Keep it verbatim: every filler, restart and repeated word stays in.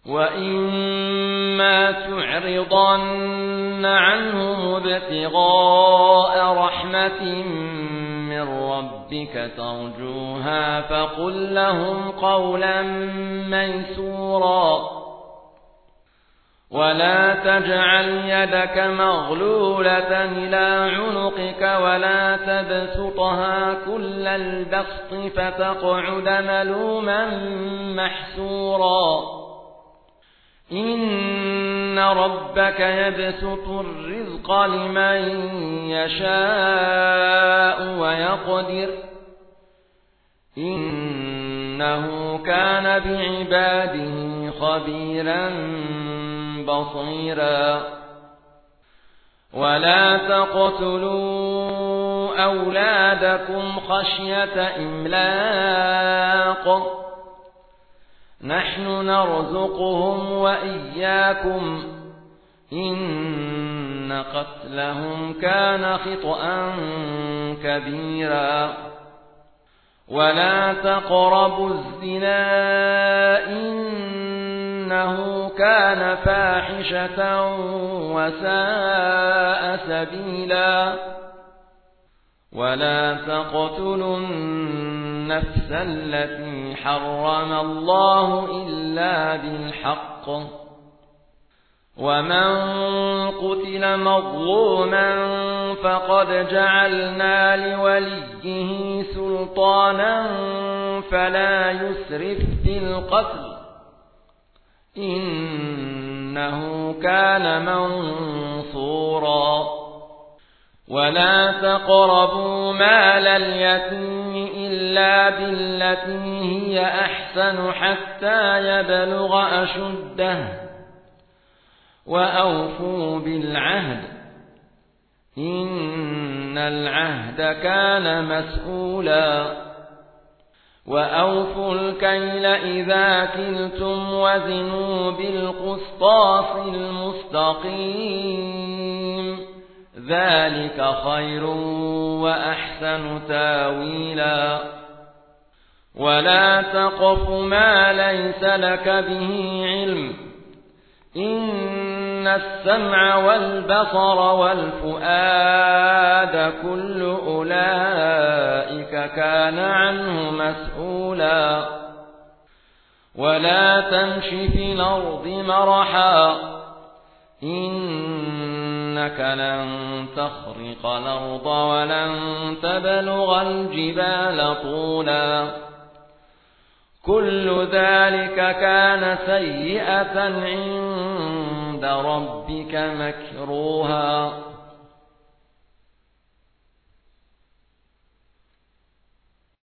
وَإِمَّا تُعْرِضَنَّ عَنْهُمُ ابْتِغَاءَ رَحْمَةٍ مِّن رَّبِّكَ تَرْجُوهَا فَقُل لَّهُمْ قَوْلًا مَّيْسُورًا وَلَا تَجْعَلْ يَدَكَ مَغْلُولَةً إِلَى عُنُقِكَ وَلَا تَبْسُطْهَا كُلَّ الْبَسْطِ فَتَقْعُدَ مَلُومًا مَّحْسُورًا إِنَّ رَبَّكَ يَبْسُطُ الرِّزْقَ لِمَن يَشَاءُ وَيَقْدِرُ إِنَّهُ كَانَ بِعِبَادِهِ خَبِيرًا بَصِيرًا وَلَا تَقْتُلُوا أَوْلَادَكُمْ خَشْيَةَ إِمْلَاقٍ نَحْنُ نَرْزُقُهُمْ وَإِيَّاكُمْ إِنَّ قَتْلَهُمْ كَانَ خِطْئًا كَبِيرًا وَلَا تَقْرَبُوا الزِّنَا إِنَّهُ كَانَ فَاحِشَةً وَسَاءَ سَبِيلًا وَلَا تَقْتُلُوا النَّفْسَ الَّتِي حَرَّمَ اللَّهُ إِلَّا بِالْحَقِّ وَمَن قُتِلَ مَظْلُومًا فَقَدْ جَعَلْنَا لِوَلِيِّهِ سُلْطَانًا فَلَا يُسْرِفْ فِي الْقَتْلِ إِنَّهُ كَانَ مَنصُورًا وَلَا تَقْرَبُوا مَالَ الْيَتِيمِ إِلَّا بِالَّتِي هِيَ أَحْسَنُ حَتَّى يَبْلُغَ أَشُدَّهُ وَأَوْفُوا بِالْعَهْدِ إِنَّ الْعَهْدَ كَانَ مَسْئُولًا وَأَوْفُوا الْكَيْلَ إِذَا كِلْتُمْ وَزِنُوا بِالْقِسْطَاسِ الْمُسْتَقِيمِ ذَلِكَ خَيْرٌ وَأَحْسَنُ تَأْوِيلًا وَلَا تَقْفُ مَا لَيْسَ لَكَ بِهِ عِلْمٌ إِنَّ السَّمْعَ وَالْبَصَرَ وَالْفُؤَادَ كُلُّ أُولَئِكَ كَانَ عَنْهُ مسؤولا وَلَا تَمْشِ فِي الْأَرْضِ مَرَحًا إِنَّكَ لَن تَخْرِقَ الْأَرْضَ وَلَن تَبْلُغَ الْجِبَالَ طُولًا كُلُّ ذَلِكَ كَانَ سَيِّئَةً عِندَ رَبِّكَ مَكْرُوهًا